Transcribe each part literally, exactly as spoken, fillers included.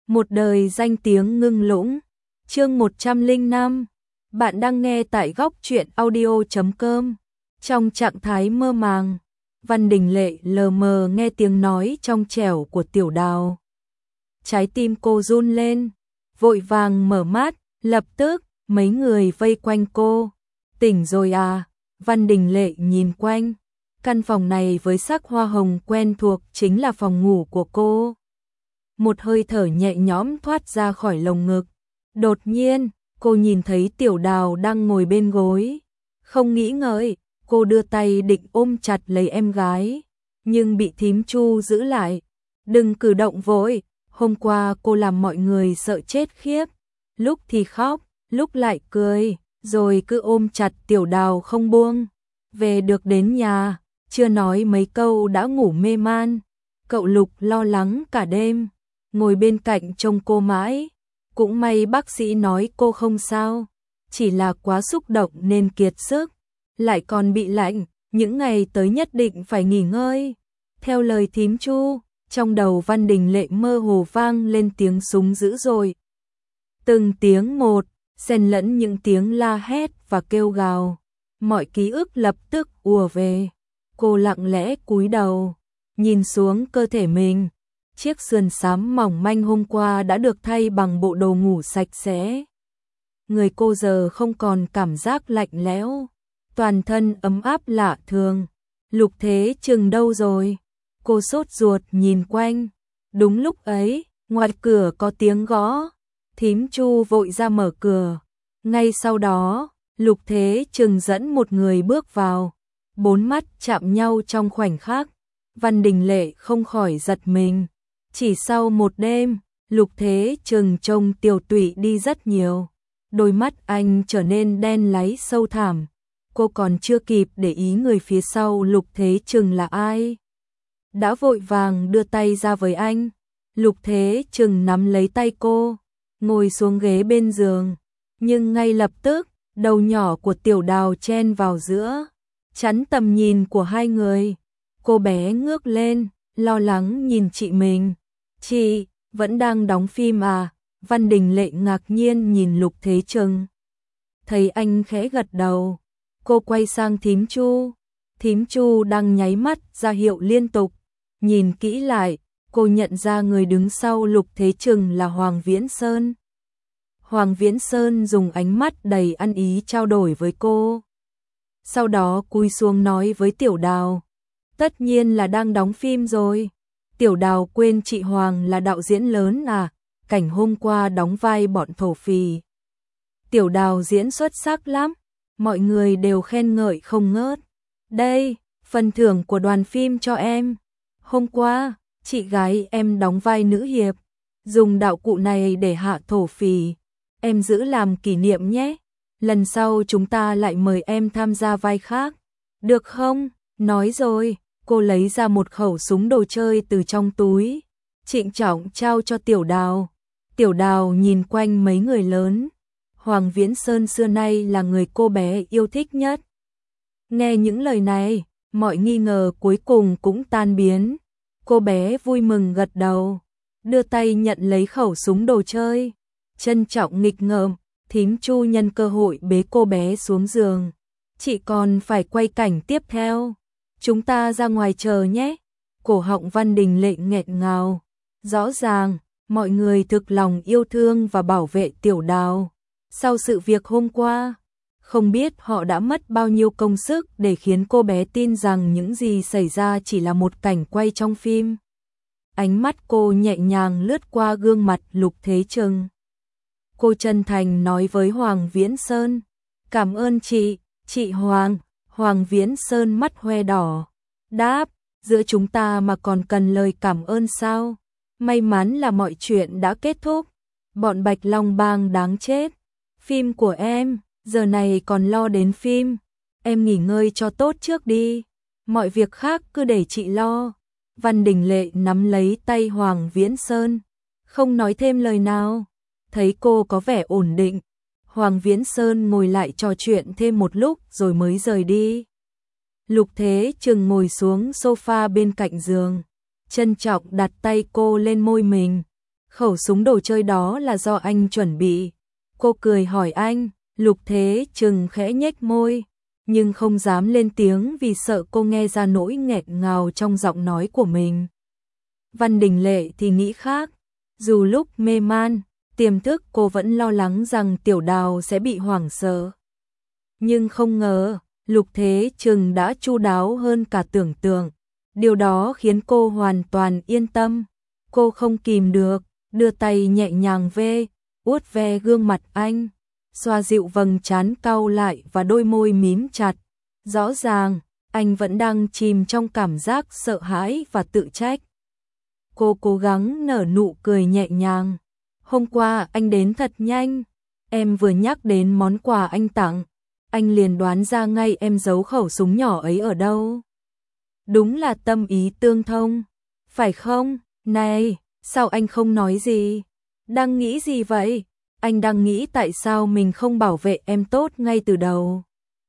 Một đời danh tiếng ngưng lũng. Chương một trăm lẻ năm. Bạn đang nghe tại góc truyện audio chấm com. Trong trạng thái mơ màng, Văn Đình Lệ lờ mờ nghe tiếng nói trong trẻo của Tiểu Đào. Trái tim cô run lên, vội vàng mở mắt, lập tức mấy người vây quanh cô. Tỉnh rồi à? Văn Đình Lệ nhìn quanh. Căn phòng này với sắc hoa hồng quen thuộc chính là phòng ngủ của cô. Một hơi thở nhẹ nhõm thoát ra khỏi lồng ngực. Đột nhiên, cô nhìn thấy Tiểu Đào đang ngồi bên gối. Không nghĩ ngợi, cô đưa tay định ôm chặt lấy em gái, nhưng bị thím Chu giữ lại. Đừng cử động vội, hôm qua cô làm mọi người sợ chết khiếp. Lúc thì khóc, lúc lại cười, rồi cứ ôm chặt Tiểu Đào không buông. Về được đến nhà, chưa nói mấy câu đã ngủ mê man. Cậu Lục lo lắng cả đêm, ngồi bên cạnh trông cô mãi. Cũng may bác sĩ nói cô không sao, chỉ là quá xúc động nên kiệt sức, lại còn bị lạnh, những ngày tới nhất định phải nghỉ ngơi. Theo lời thím Chu, trong đầu Văn Đình Lệ mơ hồ vang lên tiếng súng dữ dội. Từng tiếng một, xen lẫn những tiếng la hét và kêu gào. Mọi ký ức lập tức ùa về. Cô lặng lẽ cúi đầu, nhìn xuống cơ thể mình. Chiếc sườn xám mỏng manh hôm qua đã được thay bằng bộ đồ ngủ sạch sẽ. Người cô giờ không còn cảm giác lạnh lẽo, toàn thân ấm áp lạ thường. Lục Thế Trừng đâu rồi? Cô sốt ruột nhìn quanh. Đúng lúc ấy, ngoài cửa có tiếng gõ. Thím Chu vội ra mở cửa. Ngay sau đó, Lục Thế Trừng dẫn một người bước vào. Bốn mắt chạm nhau trong khoảnh khắc. Văn Đình Lệ không khỏi giật mình. Chỉ sau một đêm, Lục Thế Trừng trông tiều tụy đi rất nhiều. Đôi mắt anh trở nên đen láy sâu thẳm. Cô còn chưa kịp để ý người phía sau Lục Thế Trừng là ai, đã vội vàng đưa tay ra với anh. Lục Thế Trừng nắm lấy tay cô, ngồi xuống ghế bên giường. Nhưng ngay lập tức, đầu nhỏ của Tiểu Đào chen vào giữa, chắn tầm nhìn của hai người. Cô bé ngước lên, lo lắng nhìn chị mình. Chị, vẫn đang đóng phim à? Văn Đình Lệ ngạc nhiên nhìn Lục Thế Trừng. Thấy anh khẽ gật đầu, cô quay sang thím Chu. Thím Chu đang nháy mắt ra hiệu liên tục. Nhìn kỹ lại, cô nhận ra người đứng sau Lục Thế Trừng là Hoàng Viễn Sơn. Hoàng Viễn Sơn dùng ánh mắt đầy ăn ý trao đổi với cô. Sau đó cúi xuống nói với Tiểu Đào. Tất nhiên là đang đóng phim rồi. Tiểu Đào quên chị Hoàng là đạo diễn lớn à, cảnh hôm qua đóng vai bọn thổ phỉ. Tiểu Đào diễn xuất sắc lắm, mọi người đều khen ngợi không ngớt. Đây, phần thưởng của đoàn phim cho em. Hôm qua, chị gái em đóng vai nữ hiệp, dùng đạo cụ này để hạ thổ phỉ. Em giữ làm kỷ niệm nhé. Lần sau chúng ta lại mời em tham gia vai khác. Được không? Nói rồi. Cô lấy ra một khẩu súng đồ chơi từ trong túi, trịnh trọng trao cho Tiểu Đào. Tiểu Đào nhìn quanh mấy người lớn. Hoàng Viễn Sơn xưa nay là người cô bé yêu thích nhất. Nghe những lời này, mọi nghi ngờ cuối cùng cũng tan biến. Cô bé vui mừng gật đầu, đưa tay nhận lấy khẩu súng đồ chơi, trân trọng nghịch ngợm. Thím Chu nhân cơ hội bế cô bé xuống giường. Chị còn phải quay cảnh tiếp theo. Chúng ta ra ngoài chờ nhé. Cổ họng Văn Đình Lệ nghẹn ngào. Rõ ràng, mọi người thực lòng yêu thương và bảo vệ Tiểu Đào. Sau sự việc hôm qua, không biết họ đã mất bao nhiêu công sức để khiến cô bé tin rằng những gì xảy ra chỉ là một cảnh quay trong phim. Ánh mắt cô nhẹ nhàng lướt qua gương mặt Lục Thế Trừng. Cô chân thành nói với Hoàng Viễn Sơn. Cảm ơn chị, chị Hoàng. Hoàng Viễn Sơn mắt hoe đỏ. Đáp, giữa chúng ta mà còn cần lời cảm ơn sao? May mắn là mọi chuyện đã kết thúc. Bọn Bạch Long Bang đáng chết. Phim của em, giờ này còn lo đến phim. Em nghỉ ngơi cho tốt trước đi. Mọi việc khác cứ để chị lo. Văn Đình Lệ nắm lấy tay Hoàng Viễn Sơn, không nói thêm lời nào. Thấy cô có vẻ ổn định, Hoàng Viễn Sơn ngồi lại trò chuyện thêm một lúc rồi mới rời đi. Lục Thế Trừng ngồi xuống sofa bên cạnh giường, trân trọng đặt tay cô lên môi mình. khẩu súng đồ chơi đó là do anh chuẩn bị. Cô cười hỏi anh, Lục Thế Trừng khẽ nhếch môi, nhưng không dám lên tiếng vì sợ cô nghe ra nỗi nghẹn ngào trong giọng nói của mình. Văn Đình Lệ thì nghĩ khác, dù lúc mê man, tiềm thức cô vẫn lo lắng rằng Tiểu Đào sẽ bị hoảng sợ. Nhưng không ngờ, Lục Thế Trừng đã chu đáo hơn cả tưởng tượng. Điều đó khiến cô hoàn toàn yên tâm. Cô không kìm được, đưa tay nhẹ nhàng ve, vuốt ve gương mặt anh, xoa dịu vầng trán cau lại và đôi môi mím chặt. Rõ ràng, anh vẫn đang chìm trong cảm giác sợ hãi và tự trách. Cô cố gắng nở nụ cười nhẹ nhàng. Hôm qua anh đến thật nhanh, em vừa nhắc đến món quà anh tặng, anh liền đoán ra ngay em giấu khẩu súng nhỏ ấy ở đâu. Đúng là tâm ý tương thông, phải không? Này, sao anh không nói gì? Đang nghĩ gì vậy? Anh đang nghĩ tại sao mình không bảo vệ em tốt ngay từ đầu.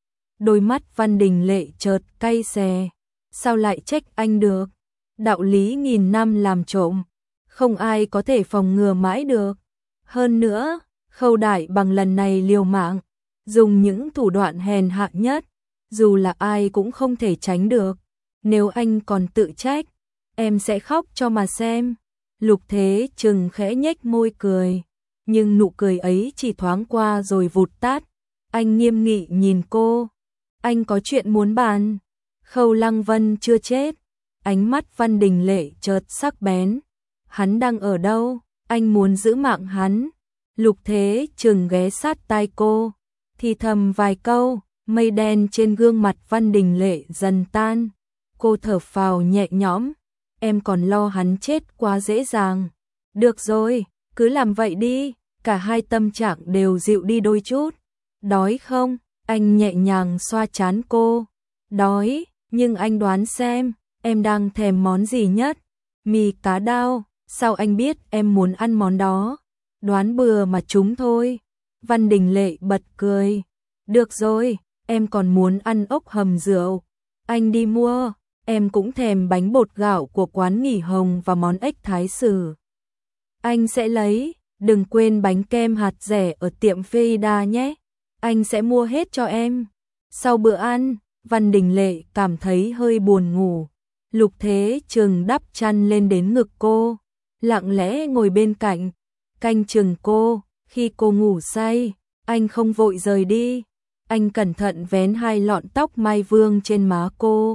Đôi mắt Văn Đình Lệ chợt cay xè. Sao lại trách anh được? Đạo lý nghìn năm làm trộm, không ai có thể phòng ngừa mãi được. Hơn nữa, Khâu Đại Bằng lần này liều mạng, dùng những thủ đoạn hèn hạ nhất, dù là ai cũng không thể tránh được. Nếu anh còn tự trách, em sẽ khóc cho mà xem. Lục Thế Trừng khẽ nhếch môi cười, nhưng nụ cười ấy chỉ thoáng qua rồi vụt tắt. Anh nghiêm nghị nhìn cô. Anh có chuyện muốn bàn. Khâu Lăng Vân chưa chết. Ánh mắt Văn Đình Lệ chợt sắc bén. Hắn đang ở đâu? Anh muốn giữ mạng hắn. Lục Thế Trừng ghé sát tai cô, thì thầm vài câu. Mây đen trên gương mặt Văn Đình Lệ dần tan. Cô thở phào nhẹ nhõm. Em còn lo hắn chết quá dễ dàng. Được rồi, cứ làm vậy đi. Cả hai tâm trạng đều dịu đi đôi chút. Đói không? Anh nhẹ nhàng xoa trán cô. Đói, nhưng anh đoán xem, em đang thèm món gì nhất? Mì cá đao, sao anh biết em muốn ăn món đó? Đoán bừa mà trúng thôi. Văn Đình Lệ bật cười. Được rồi, em còn muốn ăn ốc hầm rượu. Anh đi mua. Em cũng thèm bánh bột gạo của quán Nghỉ Hồng và món ếch thái sử. Anh sẽ lấy, đừng quên bánh kem hạt dẻ ở tiệm Feida nhé. Anh sẽ mua hết cho em. Sau bữa ăn, Văn Đình Lệ cảm thấy hơi buồn ngủ. Lục Thế Trừng đắp chăn lên đến ngực cô, lặng lẽ ngồi bên cạnh, canh chừng cô. Khi cô ngủ say, anh không vội rời đi. Anh cẩn thận vén hai lọn tóc mai vương trên má cô,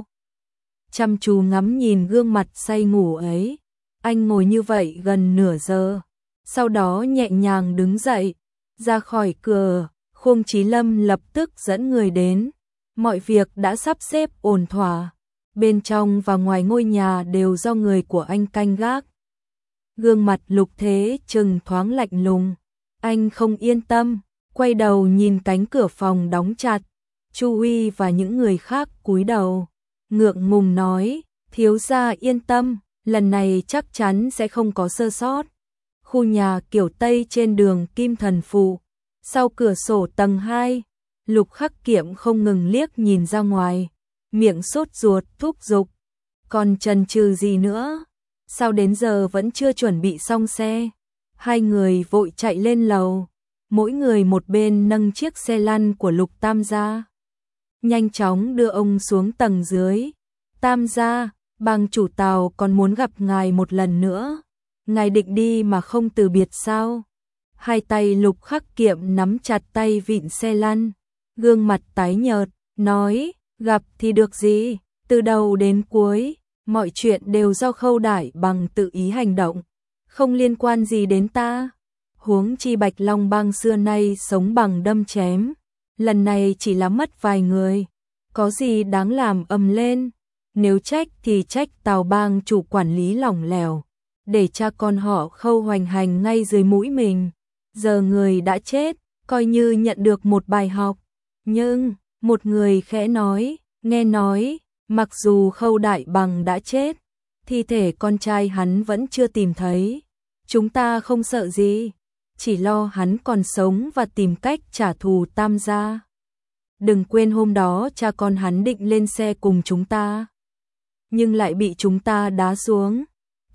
chăm chú ngắm nhìn gương mặt say ngủ ấy. Anh ngồi như vậy gần nửa giờ, sau đó nhẹ nhàng đứng dậy, ra khỏi cửa. Khương Chí Lâm lập tức dẫn người đến. Mọi việc đã sắp xếp ổn thỏa, bên trong và ngoài ngôi nhà đều do người của anh canh gác. Gương mặt Lục Thế Trừng thoáng lạnh lùng, anh không yên tâm, quay đầu nhìn cánh cửa phòng đóng chặt. Chu Huy và những người khác cúi đầu, ngượng ngùng nói, thiếu gia yên tâm, lần này chắc chắn sẽ không có sơ sót. Khu nhà kiểu Tây trên đường Kim Thần Phụ, sau cửa sổ tầng hai, Lục Khắc Kiệm không ngừng liếc nhìn ra ngoài, miệng sốt ruột thúc giục. Còn chần chừ gì nữa? Sao đến giờ vẫn chưa chuẩn bị xong xe? Hai người vội chạy lên lầu, mỗi người một bên nâng chiếc xe lăn của Lục Tam gia, nhanh chóng đưa ông xuống tầng dưới. Tam gia, bang chủ Tào còn muốn gặp ngài một lần nữa. Ngài định đi mà không từ biệt sao? Hai tay Lục Khắc Kiệm nắm chặt tay vịn xe lăn, gương mặt tái nhợt, nói, gặp thì được gì, từ đầu đến cuối, mọi chuyện đều do Khâu Đại Bằng tự ý hành động, không liên quan gì đến ta. Huống chi Bạch Long Bang xưa nay sống bằng đâm chém, lần này chỉ là mất vài người, có gì đáng làm ầm lên. Nếu trách thì trách Tào bang chủ quản lý lỏng lẻo, để cha con họ Khâu hoành hành ngay dưới mũi mình. Giờ người đã chết, coi như nhận được một bài học. Nhưng, một người khẽ nói, nghe nói, mặc dù Khâu Đại Bằng đã chết, thi thể con trai hắn vẫn chưa tìm thấy. Chúng ta không sợ gì, chỉ lo hắn còn sống và tìm cách trả thù Tam gia. Đừng quên hôm đó cha con hắn định lên xe cùng chúng ta, nhưng lại bị chúng ta đá xuống.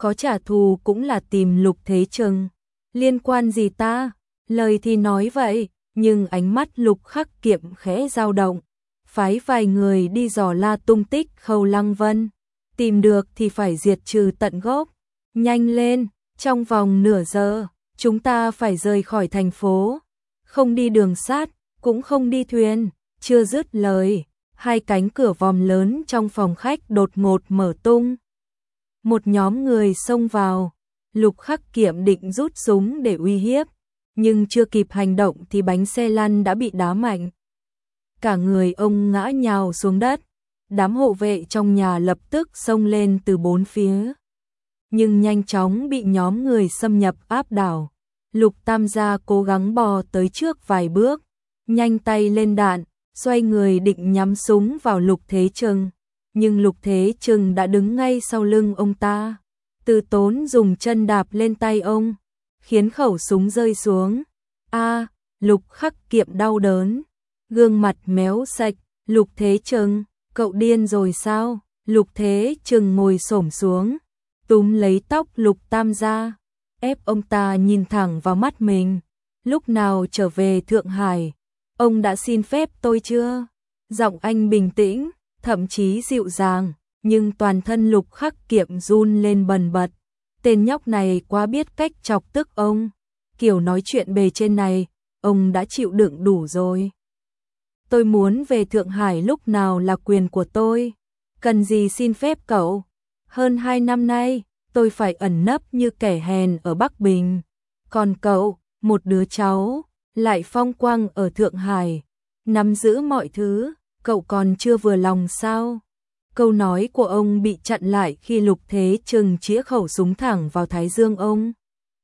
có trả thù cũng là tìm Lục Thế Trừng. Liên quan gì ta? Lời thì nói vậy, nhưng ánh mắt Lục Khắc Kiệm khẽ dao động, phái vài người đi dò la tung tích Khâu Lăng Vân, tìm được thì phải diệt trừ tận gốc. Nhanh lên, trong vòng nửa giờ, chúng ta phải rời khỏi thành phố, không đi đường sắt, cũng không đi thuyền. Chưa dứt lời, hai cánh cửa vòm lớn trong phòng khách đột ngột mở tung. Một nhóm người xông vào, Lục Khắc Kiệm định rút súng để uy hiếp, nhưng chưa kịp hành động thì bánh xe lăn đã bị đá mạnh. Cả người ông ngã nhào xuống đất, đám hộ vệ trong nhà lập tức xông lên từ bốn phía. Nhưng nhanh chóng bị nhóm người xâm nhập áp đảo. Lục Tam gia cố gắng bò tới trước vài bước, nhanh tay lên đạn, xoay người định nhắm súng vào Lục Thế Trừng. Nhưng Lục Thế Trừng đã đứng ngay sau lưng ông ta. Từ Tốn dùng chân đạp lên tay ông, khiến khẩu súng rơi xuống. A, Lục Khắc Kiệm đau đớn, gương mặt méo sạch. Lục Thế Trừng, cậu điên rồi sao? Lục Thế Trừng ngồi xổm xuống, túm lấy tóc Lục Tam gia, ép ông ta nhìn thẳng vào mắt mình. Lúc nào trở về Thượng Hải, ông đã xin phép tôi chưa? Giọng anh bình tĩnh, thậm chí dịu dàng, nhưng toàn thân Lục Khắc Kiệm run lên bần bật. Tên nhóc này quá biết cách chọc tức ông. Kiểu nói chuyện bề trên này, ông đã chịu đựng đủ rồi. Tôi muốn về Thượng Hải lúc nào là quyền của tôi. Cần gì xin phép cậu? Hơn hai năm nay, tôi phải ẩn nấp như kẻ hèn ở Bắc Bình. Còn cậu, một đứa cháu, lại phong quang ở Thượng Hải, nắm giữ mọi thứ, cậu còn chưa vừa lòng sao? Câu nói của ông bị chặn lại khi Lục Thế Trừng chĩa khẩu súng thẳng vào thái dương ông.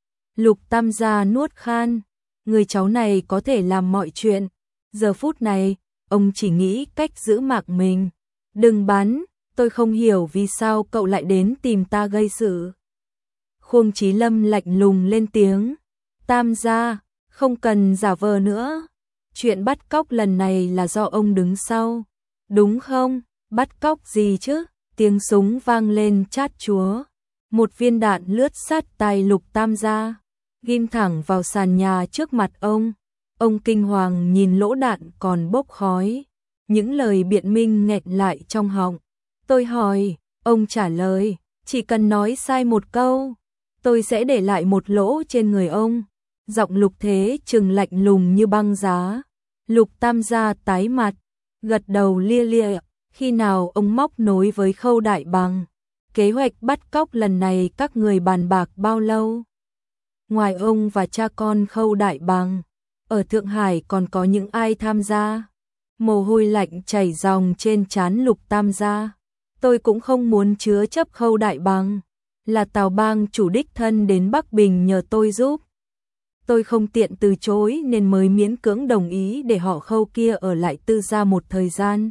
Lục Tam gia nuốt khan, người cháu này có thể làm mọi chuyện. Giờ phút này, ông chỉ nghĩ cách giữ mạng mình. Đừng bắn, tôi không hiểu vì sao cậu lại đến tìm ta gây sự. Khuông Chí Lâm lạnh lùng lên tiếng. Tam gia, không cần giả vờ nữa. Chuyện bắt cóc lần này là do ông đứng sau, đúng không? Bắt cóc gì chứ? Tiếng súng vang lên chát chúa. Một viên đạn lướt sát tai Lục Tam gia, ghim thẳng vào sàn nhà trước mặt ông. Ông kinh hoàng nhìn lỗ đạn còn bốc khói. Những lời biện minh nghẹn lại trong họng. Tôi hỏi, ông trả lời, chỉ cần nói sai một câu, tôi sẽ để lại một lỗ trên người ông. Giọng Lục Thế Trừng lạnh lùng như băng giá. Lục Tam gia tái mặt, gật đầu lia lịa. Khi nào ông móc nối với Khâu Đại Bằng? Kế hoạch bắt cóc lần này các người bàn bạc bao lâu? Ngoài ông và cha con Khâu Đại Bằng, ở Thượng Hải còn có những ai tham gia? Mồ hôi lạnh chảy ròng trên trán Lục Tam gia. Tôi cũng không muốn chứa chấp Khâu Đại Bằng, là Tào Bang chủ đích thân đến Bắc Bình nhờ tôi giúp. Tôi không tiện từ chối nên mới miễn cưỡng đồng ý để họ Khâu kia ở lại Tư gia một thời gian.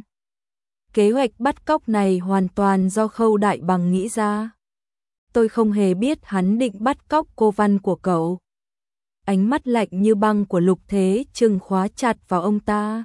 Kế hoạch bắt cóc này hoàn toàn do Khâu Đại Bằng nghĩ ra. Tôi không hề biết hắn định bắt cóc cô Văn của cậu. Ánh mắt lạnh như băng của Lục Thế Trừng khóa chặt vào ông ta.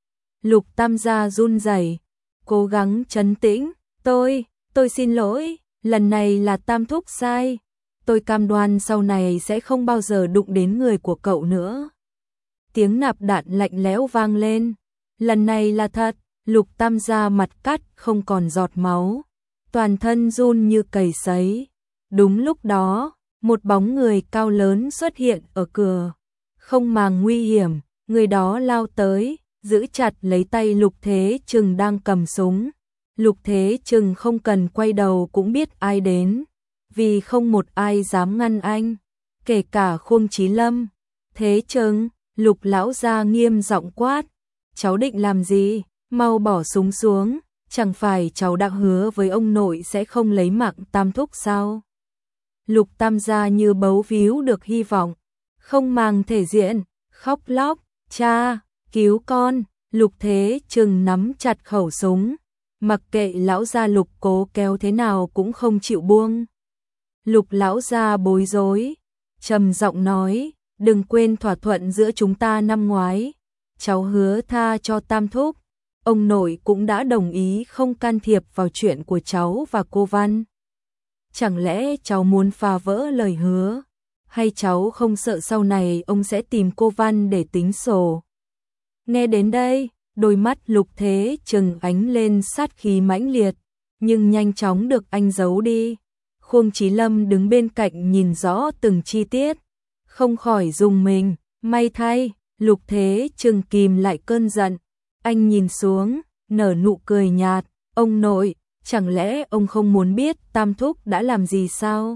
Lục Tam gia run rẩy, cố gắng trấn tĩnh. Tôi, tôi xin lỗi, lần này là Tam thúc sai. Tôi cam đoan sau này sẽ không bao giờ đụng đến người của cậu nữa. Tiếng nạp đạn lạnh lẽo vang lên. Lần này là thật. Lục Tam gia mặt cắt không còn giọt máu, toàn thân run như cầy sấy. Đúng lúc đó, một bóng người cao lớn xuất hiện ở cửa. Không màng nguy hiểm, người đó lao tới, giữ chặt lấy tay Lục Thế Trừng đang cầm súng. Lục Thế Trừng không cần quay đầu cũng biết ai đến, vì không một ai dám ngăn anh, kể cả Khuông Chí Lâm. Thế Trừng, Lục lão gia nghiêm giọng quát, cháu định làm gì? Mau bỏ súng xuống, chẳng phải cháu đã hứa với ông nội sẽ không lấy mạng Tam thúc sao? Lục Tam gia như bấu víu được hy vọng, không màng thể diện, khóc lóc, cha, cứu con. Lục Thế Trừng nắm chặt khẩu súng, mặc kệ lão gia Lục cố kéo thế nào cũng không chịu buông. Lục lão gia bối rối, trầm giọng nói, đừng quên thỏa thuận giữa chúng ta năm ngoái, cháu hứa tha cho Tam thúc. Ông nội cũng đã đồng ý không can thiệp vào chuyện của cháu và cô Văn. chẳng lẽ cháu muốn phá vỡ lời hứa, hay cháu không sợ sau này ông sẽ tìm cô Văn để tính sổ? Nghe đến đây, đôi mắt Lục Thế Trừng ánh lên sát khí mãnh liệt, nhưng nhanh chóng được anh giấu đi. Khuông Chí Lâm đứng bên cạnh nhìn rõ từng chi tiết, không khỏi rùng mình, may thay, Lục Thế Trừng kìm lại cơn giận. Anh nhìn xuống, nở nụ cười nhạt, ông nội, chẳng lẽ ông không muốn biết Tam Thúc đã làm gì sao?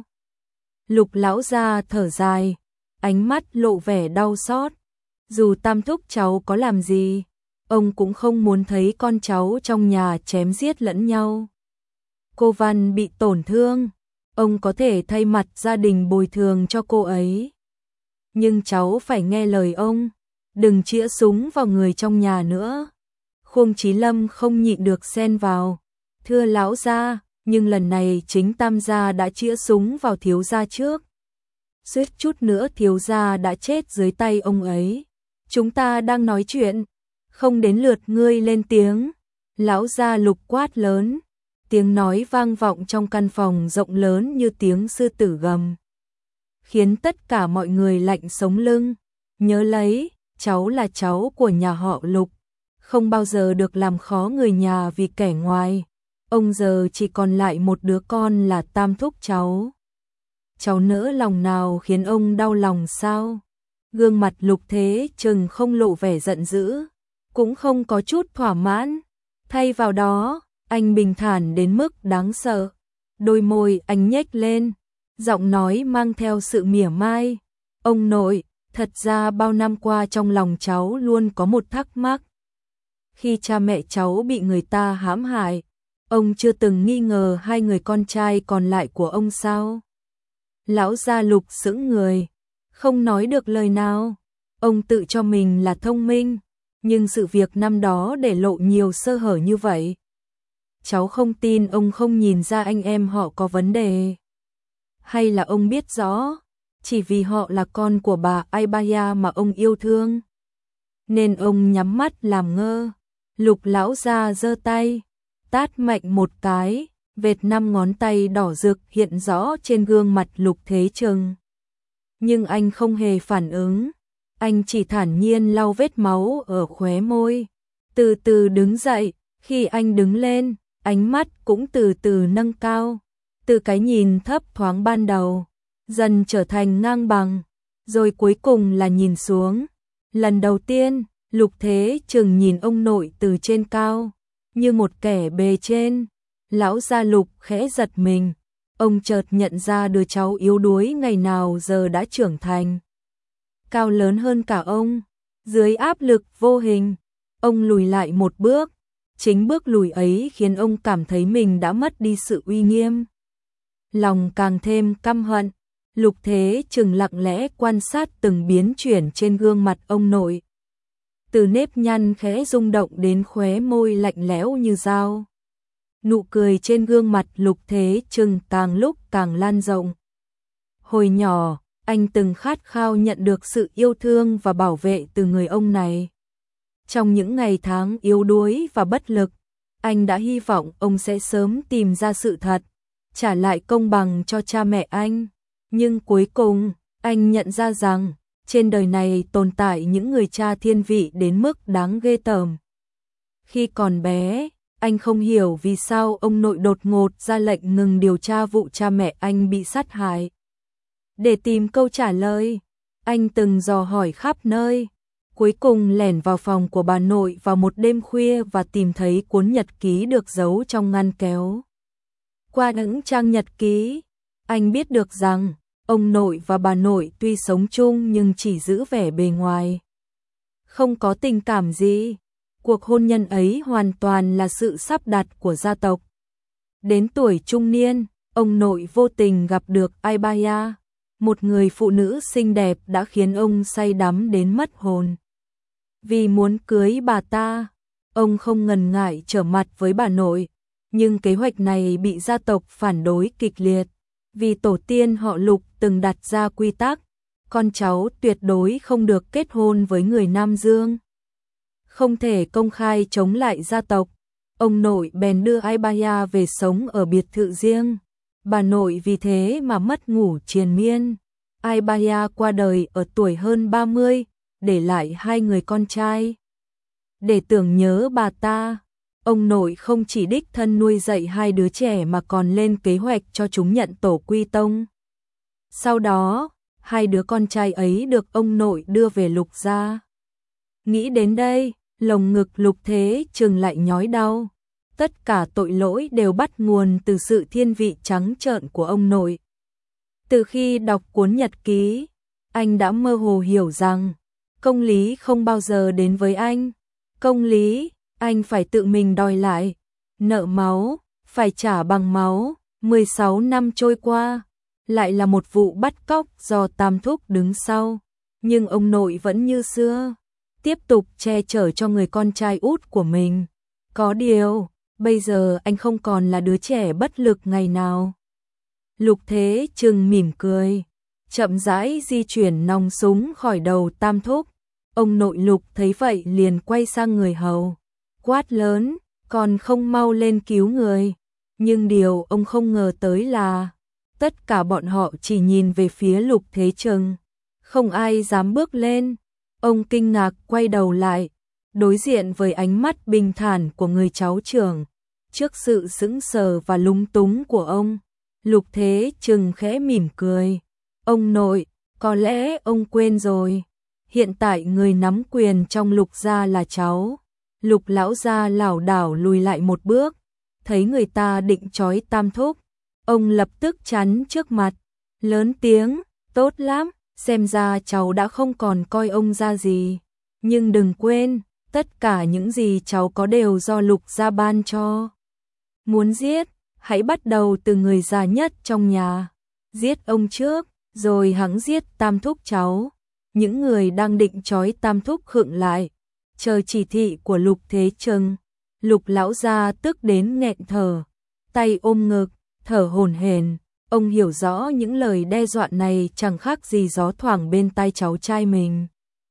Lục lão gia thở dài, ánh mắt lộ vẻ đau xót. Dù Tam Thúc cháu có làm gì, ông cũng không muốn thấy con cháu trong nhà chém giết lẫn nhau. Cô Văn bị tổn thương, ông có thể thay mặt gia đình bồi thường cho cô ấy. Nhưng cháu phải nghe lời ông, đừng chĩa súng vào người trong nhà nữa. Khuông Chí Lâm không nhịn được xen vào, thưa lão gia, nhưng lần này chính Tam gia đã chĩa súng vào thiếu gia trước. Suýt chút nữa thiếu gia đã chết dưới tay ông ấy. Chúng ta đang nói chuyện, không đến lượt ngươi lên tiếng. Lão gia Lục quát lớn, tiếng nói vang vọng trong căn phòng rộng lớn như tiếng sư tử gầm, khiến tất cả mọi người lạnh sống lưng. Nhớ lấy, cháu là cháu của nhà họ Lục, không bao giờ được làm khó người nhà vì kẻ ngoài. Ông giờ chỉ còn lại một đứa con là Tam Thúc cháu. Cháu nỡ lòng nào khiến ông đau lòng sao? Gương mặt Lục Thế Trừng không lộ vẻ giận dữ, cũng không có chút thỏa mãn. Thay vào đó, anh bình thản đến mức đáng sợ. Đôi môi anh nhếch lên, giọng nói mang theo sự mỉa mai. Ông nội, thật ra bao năm qua trong lòng cháu luôn có một thắc mắc. Khi cha mẹ cháu bị người ta hãm hại, ông chưa từng nghi ngờ hai người con trai còn lại của ông sao? Lão gia Lục sững người, không nói được lời nào. Ông tự cho mình là thông minh, nhưng sự việc năm đó để lộ nhiều sơ hở như vậy. Cháu không tin ông không nhìn ra anh em họ có vấn đề. Hay là ông biết rõ, chỉ vì họ là con của bà Aibaya mà ông yêu thương, nên ông nhắm mắt làm ngơ. Lục lão gia giơ tay, tát mạnh một cái, vệt năm ngón tay đỏ rực hiện rõ trên gương mặt Lục Thế Trừng. Nhưng anh không hề phản ứng, anh chỉ thản nhiên lau vết máu ở khóe môi, từ từ đứng dậy. Khi anh đứng lên, ánh mắt cũng từ từ nâng cao, từ cái nhìn thấp thoáng ban đầu, dần trở thành ngang bằng, rồi cuối cùng là nhìn xuống. Lần đầu tiên, Lục Thế Trừng nhìn ông nội từ trên cao, như một kẻ bề trên. Lão gia Lục khẽ giật mình, ông chợt nhận ra đứa cháu yếu đuối ngày nào giờ đã trưởng thành, cao lớn hơn cả ông. Dưới áp lực vô hình, ông lùi lại một bước. Chính bước lùi ấy khiến ông cảm thấy mình đã mất đi sự uy nghiêm. Lòng càng thêm căm hận, Lục Thế Trừng lặng lẽ quan sát từng biến chuyển trên gương mặt ông nội. Từ nếp nhăn khẽ rung động đến khóe môi lạnh lẽo như dao. Nụ cười trên gương mặt Lục Thế Trừng càng lúc càng lan rộng. Hồi nhỏ, anh từng khát khao nhận được sự yêu thương và bảo vệ từ người ông này. Trong những ngày tháng yếu đuối và bất lực, anh đã hy vọng ông sẽ sớm tìm ra sự thật, trả lại công bằng cho cha mẹ anh. Nhưng cuối cùng, anh nhận ra rằng, trên đời này tồn tại những người cha thiên vị đến mức đáng ghê tởm. Khi còn bé, anh không hiểu vì sao ông nội đột ngột ra lệnh ngừng điều tra vụ cha mẹ anh bị sát hại. Để tìm câu trả lời, anh từng dò hỏi khắp nơi. Cuối cùng lẻn vào phòng của bà nội vào một đêm khuya và tìm thấy cuốn nhật ký được giấu trong ngăn kéo. Qua những trang nhật ký, anh biết được rằng ông nội và bà nội tuy sống chung nhưng chỉ giữ vẻ bề ngoài, không có tình cảm gì. Cuộc hôn nhân ấy hoàn toàn là sự sắp đặt của gia tộc. Đến tuổi trung niên, ông nội vô tình gặp được Aibaya, một người phụ nữ xinh đẹp đã khiến ông say đắm đến mất hồn. Vì muốn cưới bà ta, ông không ngần ngại trở mặt với bà nội, nhưng kế hoạch này bị gia tộc phản đối kịch liệt, vì tổ tiên họ Lục từng đặt ra quy tắc, con cháu tuyệt đối không được kết hôn với người Nam Dương, không thể công khai chống lại gia tộc. Ông nội bèn đưa Aibaya về sống ở biệt thự riêng, bà nội vì thế mà mất ngủ triền miên. Aibaya qua đời ở tuổi hơn ba mươi, để lại hai người con trai. Để tưởng nhớ bà ta, ông nội không chỉ đích thân nuôi dạy hai đứa trẻ mà còn lên kế hoạch cho chúng nhận tổ quy tông. Sau đó, hai đứa con trai ấy được ông nội đưa về Lục gia. Nghĩ đến đây, lồng ngực Lục Thế Trừng lại nhói đau. Tất cả tội lỗi đều bắt nguồn từ sự thiên vị trắng trợn của ông nội. Từ khi đọc cuốn nhật ký, anh đã mơ hồ hiểu rằng công lý không bao giờ đến với anh. Công lý, anh phải tự mình đòi lại. Nợ máu, phải trả bằng máu. mười sáu năm trôi qua, lại là một vụ bắt cóc do Tam Thúc đứng sau. Nhưng ông nội vẫn như xưa, tiếp tục che chở cho người con trai út của mình. Có điều, bây giờ anh không còn là đứa trẻ bất lực ngày nào. Lục Thế Trừng mỉm cười, chậm rãi di chuyển nòng súng khỏi đầu Tam Thúc. Ông nội Lục thấy vậy liền quay sang người hầu, quát lớn, còn không mau lên cứu người. Nhưng điều ông không ngờ tới là tất cả bọn họ chỉ nhìn về phía Lục Thế Trừng, không ai dám bước lên. Ông kinh ngạc quay đầu lại, đối diện với ánh mắt bình thản của người cháu trưởng. Trước sự sững sờ và lúng túng của ông, Lục Thế Trừng khẽ mỉm cười. Ông nội, có lẽ ông quên rồi. Hiện tại người nắm quyền trong Lục gia là cháu. Lục lão gia lảo đảo lùi lại một bước, thấy người ta định trói Tam Thúc. Ông lập tức chắn trước mặt, lớn tiếng, tốt lắm, xem ra cháu đã không còn coi ông ra gì. Nhưng đừng quên, tất cả những gì cháu có đều do Lục gia ban cho. Muốn giết, hãy bắt đầu từ người già nhất trong nhà. Giết ông trước, rồi hẵng giết Tam Thúc cháu. Những người đang định trói Tam Thúc khựng lại, chờ chỉ thị của Lục Thế Trừng. Lục lão gia tức đến nghẹn thở, tay ôm ngực, thở hổn hển. Ông hiểu rõ những lời đe dọa này chẳng khác gì gió thoảng bên tai cháu trai mình.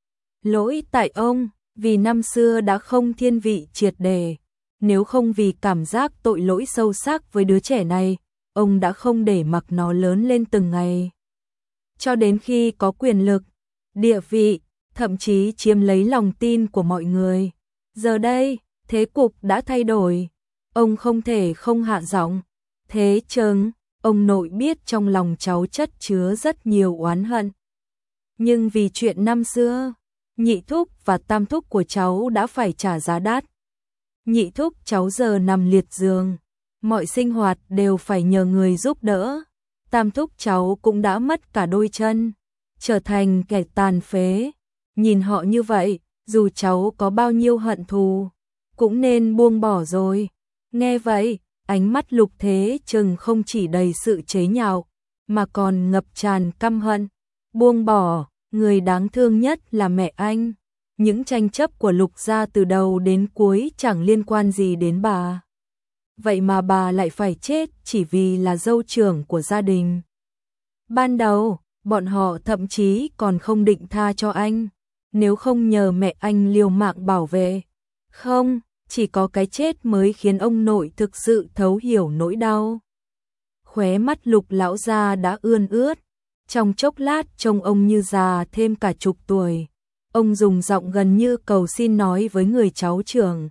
Lỗi tại ông, vì năm xưa đã không thiên vị triệt để. Nếu không vì cảm giác tội lỗi sâu sắc với đứa trẻ này, ông đã không để mặc nó lớn lên từng ngày. Cho đến khi có quyền lực, địa vị, thậm chí chiếm lấy lòng tin của mọi người. Giờ đây, thế cục đã thay đổi. Ông không thể không hạ giọng. Thế Trừng, ông nội biết trong lòng cháu chất chứa rất nhiều oán hận. Nhưng vì chuyện năm xưa, Nhị Thúc và Tam Thúc của cháu đã phải trả giá đắt. Nhị Thúc cháu giờ nằm liệt giường, mọi sinh hoạt đều phải nhờ người giúp đỡ. Tam Thúc cháu cũng đã mất cả đôi chân, trở thành kẻ tàn phế. Nhìn họ như vậy, dù cháu có bao nhiêu hận thù, cũng nên buông bỏ rồi. Nghe vậy, ánh mắt Lục Thế Trừng không chỉ đầy sự chế nhạo, mà còn ngập tràn căm hận. Buông bỏ, người đáng thương nhất là mẹ anh. Những tranh chấp của Lục gia từ đầu đến cuối chẳng liên quan gì đến bà. Vậy mà bà lại phải chết chỉ vì là dâu trưởng của gia đình. Ban đầu, bọn họ thậm chí còn không định tha cho anh, nếu không nhờ mẹ anh liều mạng bảo vệ. Không, chỉ có cái chết mới khiến ông nội thực sự thấu hiểu nỗi đau. Khóe mắt Lục lão gia đã ươn ướt, trong chốc lát trông ông như già thêm cả chục tuổi. Ông dùng giọng gần như cầu xin nói với người cháu trưởng.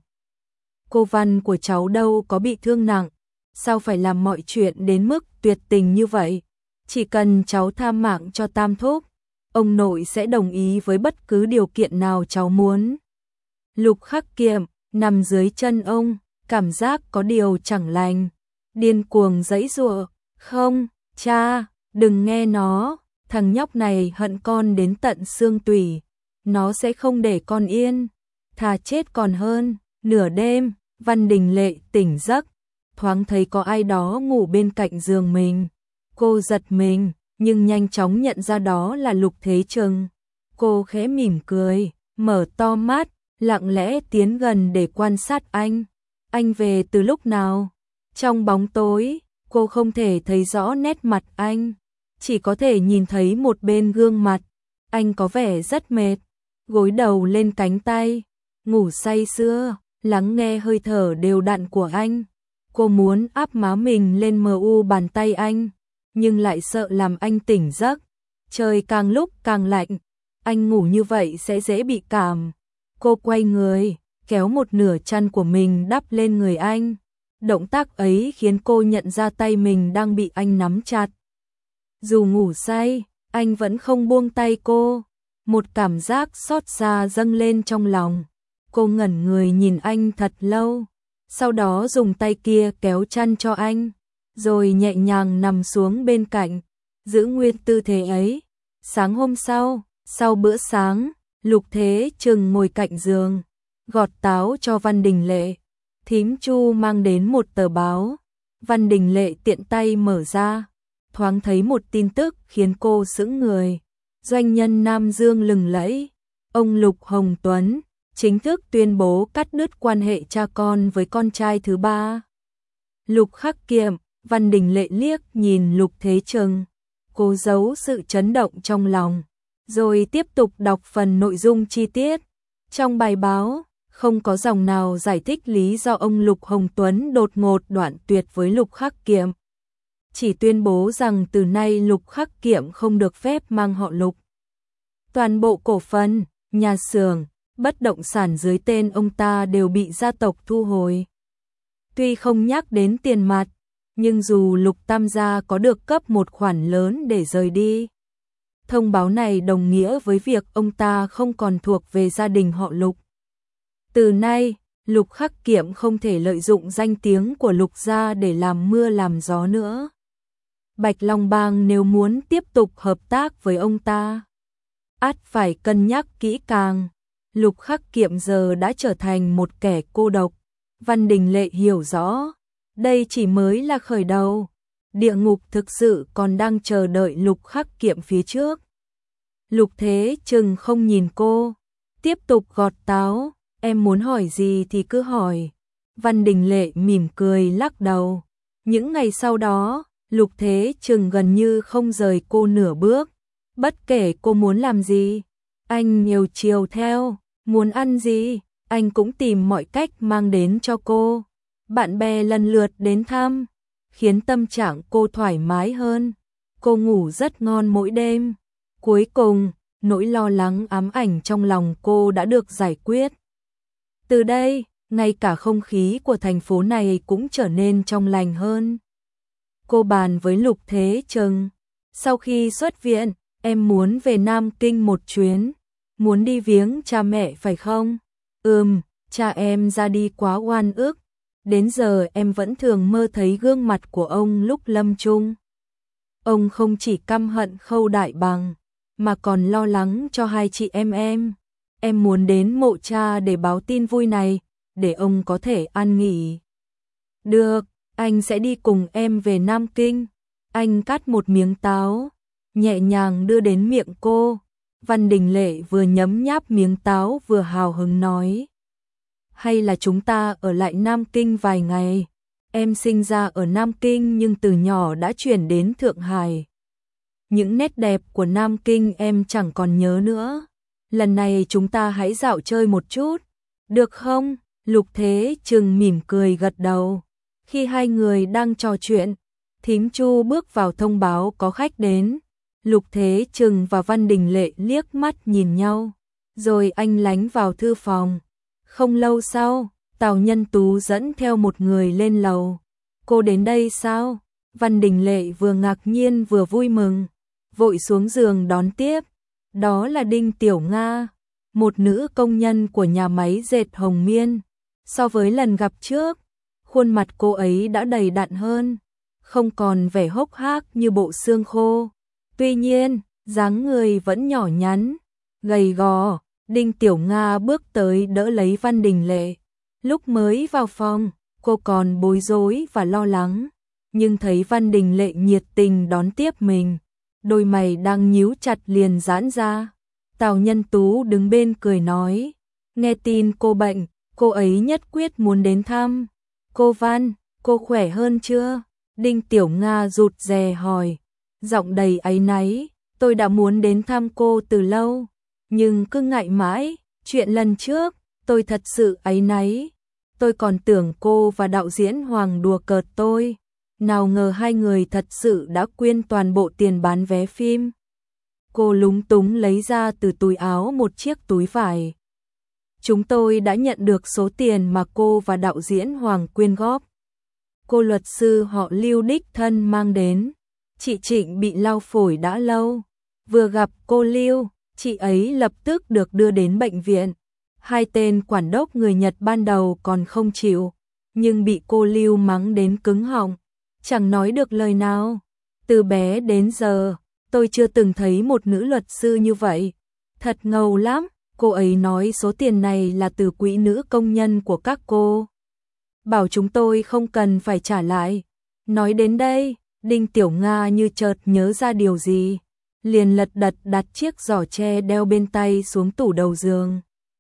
Cô Văn của cháu đâu có bị thương nặng, sao phải làm mọi chuyện đến mức tuyệt tình như vậy? Chỉ cần cháu tha mạng cho Tam Thúc, ông nội sẽ đồng ý với bất cứ điều kiện nào cháu muốn. Lục Khắc Kiệm nằm dưới chân ông, cảm giác có điều chẳng lành, điên cuồng giãy giụa. Không, cha, đừng nghe nó, thằng nhóc này hận con đến tận xương tủy, nó sẽ không để con yên, thà chết còn hơn. Nửa đêm, Văn Đình Lệ tỉnh giấc, thoáng thấy có ai đó ngủ bên cạnh giường mình. Cô giật mình, nhưng nhanh chóng nhận ra đó là Lục Thế Trừng. Cô khẽ mỉm cười, mở to mắt, lặng lẽ tiến gần để quan sát anh. Anh về từ lúc nào? Trong bóng tối, cô không thể thấy rõ nét mặt anh, chỉ có thể nhìn thấy một bên gương mặt. Anh có vẻ rất mệt, gối đầu lên cánh tay, ngủ say sưa, lắng nghe hơi thở đều đặn của anh. Cô muốn áp má mình lên mờ u bàn tay anh, nhưng lại sợ làm anh tỉnh giấc. Trời càng lúc càng lạnh, anh ngủ như vậy sẽ dễ bị cảm. Cô quay người, kéo một nửa chăn của mình đắp lên người anh. Động tác ấy khiến cô nhận ra tay mình đang bị anh nắm chặt. Dù ngủ say, anh vẫn không buông tay cô. Một cảm giác xót xa dâng lên trong lòng. Cô ngẩn người nhìn anh thật lâu, sau đó dùng tay kia kéo chăn cho anh, rồi nhẹ nhàng nằm xuống bên cạnh, giữ nguyên tư thế ấy. Sáng hôm sau, sau bữa sáng, Lục Thế Trừng ngồi cạnh giường, gọt táo cho Văn Đình Lệ. Thím Chu mang đến một tờ báo, Văn Đình Lệ tiện tay mở ra, thoáng thấy một tin tức khiến cô sững người. Doanh nhân Nam Dương lừng lẫy, ông Lục Hồng Tuấn chính thức tuyên bố cắt đứt quan hệ cha con với con trai thứ ba. Lục Khắc Kiệm. Văn Đình Lệ liếc nhìn Lục Thế Trừng, cố giấu sự chấn động trong lòng, rồi tiếp tục đọc phần nội dung chi tiết. Trong bài báo, không có dòng nào giải thích lý do ông Lục Hồng Tuấn đột ngột đoạn tuyệt với Lục Khắc Kiệm. Chỉ tuyên bố rằng từ nay Lục Khắc Kiệm không được phép mang họ Lục. Toàn bộ cổ phần, nhà xưởng, bất động sản dưới tên ông ta đều bị gia tộc thu hồi. Tuy không nhắc đến tiền mặt, nhưng dù Lục Tam gia có được cấp một khoản lớn để rời đi, thông báo này đồng nghĩa với việc ông ta không còn thuộc về gia đình họ Lục. Từ nay, Lục Khắc Kiệm không thể lợi dụng danh tiếng của Lục gia để làm mưa làm gió nữa. Bạch Long Bang nếu muốn tiếp tục hợp tác với ông ta, ắt phải cân nhắc kỹ càng. Lục Khắc Kiệm giờ đã trở thành một kẻ cô độc. Văn Đình Lệ hiểu rõ, đây chỉ mới là khởi đầu. Địa ngục thực sự còn đang chờ đợi Lục Khắc Kiệm phía trước. Lục Thế Trừng không nhìn cô, tiếp tục gọt táo. Em muốn hỏi gì thì cứ hỏi. Văn Đình Lệ mỉm cười lắc đầu. Những ngày sau đó, Lục Thế Trừng gần như không rời cô nửa bước. Bất kể cô muốn làm gì, anh nhiều chiều theo. Muốn ăn gì, anh cũng tìm mọi cách mang đến cho cô. Bạn bè lần lượt đến thăm, khiến tâm trạng cô thoải mái hơn. Cô ngủ rất ngon mỗi đêm. Cuối cùng, nỗi lo lắng ám ảnh trong lòng cô đã được giải quyết. Từ đây, ngay cả không khí của thành phố này cũng trở nên trong lành hơn. Cô bàn với Lục Thế Trừng, sau khi xuất viện, em muốn về Nam Kinh một chuyến. Muốn đi viếng cha mẹ phải không? Ừm, cha em ra đi quá oan ức. Đến giờ em vẫn thường mơ thấy gương mặt của ông lúc lâm chung. Ông không chỉ căm hận Khâu Đại Bằng, mà còn lo lắng cho hai chị em em. Em muốn đến mộ cha để báo tin vui này, để ông có thể an nghỉ. Được, anh sẽ đi cùng em về Nam Kinh. Anh cắt một miếng táo, nhẹ nhàng đưa đến miệng cô. Văn Đình Lệ vừa nhấm nháp miếng táo vừa hào hứng nói. Hay là chúng ta ở lại Nam Kinh vài ngày. Em sinh ra ở Nam Kinh nhưng từ nhỏ đã chuyển đến Thượng Hải. Những nét đẹp của Nam Kinh em chẳng còn nhớ nữa. Lần này chúng ta hãy dạo chơi một chút. Được không? Lục Thế Trừng mỉm cười gật đầu. Khi hai người đang trò chuyện, thím Chu bước vào thông báo có khách đến. Lục Thế Trừng và Văn Đình Lệ liếc mắt nhìn nhau, rồi anh lánh vào thư phòng. Không lâu sau, Tào Nhân Tú dẫn theo một người lên lầu. Cô đến đây sao? Văn Đình Lệ vừa ngạc nhiên vừa vui mừng, vội xuống giường đón tiếp. Đó là Đinh Tiểu Nga, một nữ công nhân của nhà máy dệt Hồng Miên. So với lần gặp trước, khuôn mặt cô ấy đã đầy đặn hơn, không còn vẻ hốc hác như bộ xương khô. Tuy nhiên, dáng người vẫn nhỏ nhắn, gầy gò. Đinh Tiểu Nga bước tới đỡ lấy Văn Đình Lệ. Lúc mới vào phòng, cô còn bối rối và lo lắng, nhưng thấy Văn Đình Lệ nhiệt tình đón tiếp mình, đôi mày đang nhíu chặt liền giãn ra. Tào Nhân Tú đứng bên cười nói, nghe tin cô bệnh, cô ấy nhất quyết muốn đến thăm. Cô Văn, cô khỏe hơn chưa? Đinh Tiểu Nga rụt rè hỏi, giọng đầy áy náy, tôi đã muốn đến thăm cô từ lâu, nhưng cứ ngại mãi, chuyện lần trước, tôi thật sự áy náy. tôi còn tưởng cô và đạo diễn Hoàng đùa cợt tôi, nào ngờ hai người thật sự đã quyên toàn bộ tiền bán vé phim. Cô lúng túng lấy ra từ túi áo một chiếc túi vải. Chúng tôi đã nhận được số tiền mà cô và đạo diễn Hoàng quyên góp. Cô luật sư họ Lưu đích thân mang đến. Chị Trịnh bị lao phổi đã lâu. Vừa gặp cô Lưu, chị ấy lập tức được đưa đến bệnh viện. Hai tên quản đốc người Nhật ban đầu còn không chịu, nhưng bị cô Lưu mắng đến cứng họng, chẳng nói được lời nào. Từ bé đến giờ, tôi chưa từng thấy một nữ luật sư như vậy. Thật ngầu lắm, cô ấy nói số tiền này là từ quỹ nữ công nhân của các cô. Bảo chúng tôi không cần phải trả lại. Nói đến đây, Đinh Tiểu Nga như chợt nhớ ra điều gì, liền lật đật đặt chiếc giỏ tre đeo bên tay xuống tủ đầu giường.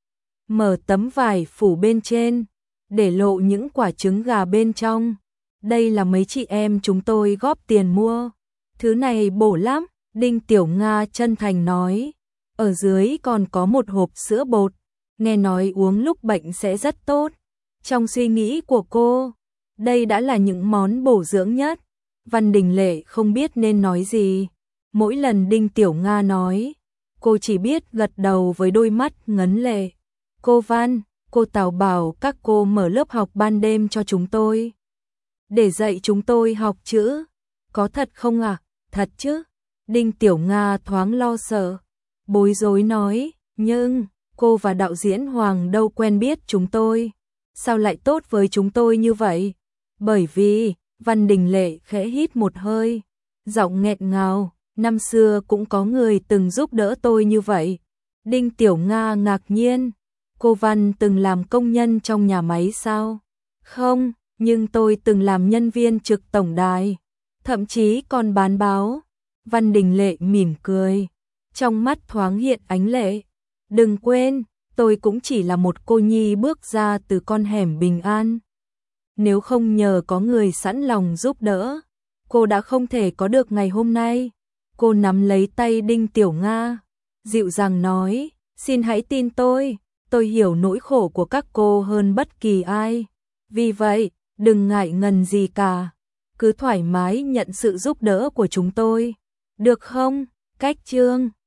Mở tấm vải phủ bên trên, để lộ những quả trứng gà bên trong. Đây là mấy chị em chúng tôi góp tiền mua. Thứ này bổ lắm, Đinh Tiểu Nga chân thành nói. Ở dưới còn có một hộp sữa bột, nghe nói uống lúc bệnh sẽ rất tốt. Trong suy nghĩ của cô, đây đã là những món bổ dưỡng nhất. Văn Đình Lệ không biết nên nói gì. Mỗi lần Đinh Tiểu Nga nói, cô chỉ biết gật đầu với đôi mắt ngấn lệ. Cô Văn, cô Tào bảo các cô mở lớp học ban đêm cho chúng tôi, để dạy chúng tôi học chữ. Có thật không ạ? À? Thật chứ? Đinh Tiểu Nga thoáng lo sợ, bối rối nói, nhưng cô và đạo diễn Hoàng đâu quen biết chúng tôi, sao lại tốt với chúng tôi như vậy? Bởi vì, Văn Đình Lệ khẽ hít một hơi, giọng nghẹn ngào, năm xưa cũng có người từng giúp đỡ tôi như vậy. Đinh Tiểu Nga ngạc nhiên, cô Văn từng làm công nhân trong nhà máy sao? Không, nhưng tôi từng làm nhân viên trực tổng đài, thậm chí còn bán báo. Văn Đình Lệ mỉm cười, trong mắt thoáng hiện ánh lệ. Đừng quên, tôi cũng chỉ là một cô nhi bước ra từ con hẻm bình an. Nếu không nhờ có người sẵn lòng giúp đỡ, cô đã không thể có được ngày hôm nay. Cô nắm lấy tay Đinh Tiểu Nga, dịu dàng nói, xin hãy tin tôi, tôi hiểu nỗi khổ của các cô hơn bất kỳ ai. Vì vậy, đừng ngại ngần gì cả, cứ thoải mái nhận sự giúp đỡ của chúng tôi, được không? Cách chương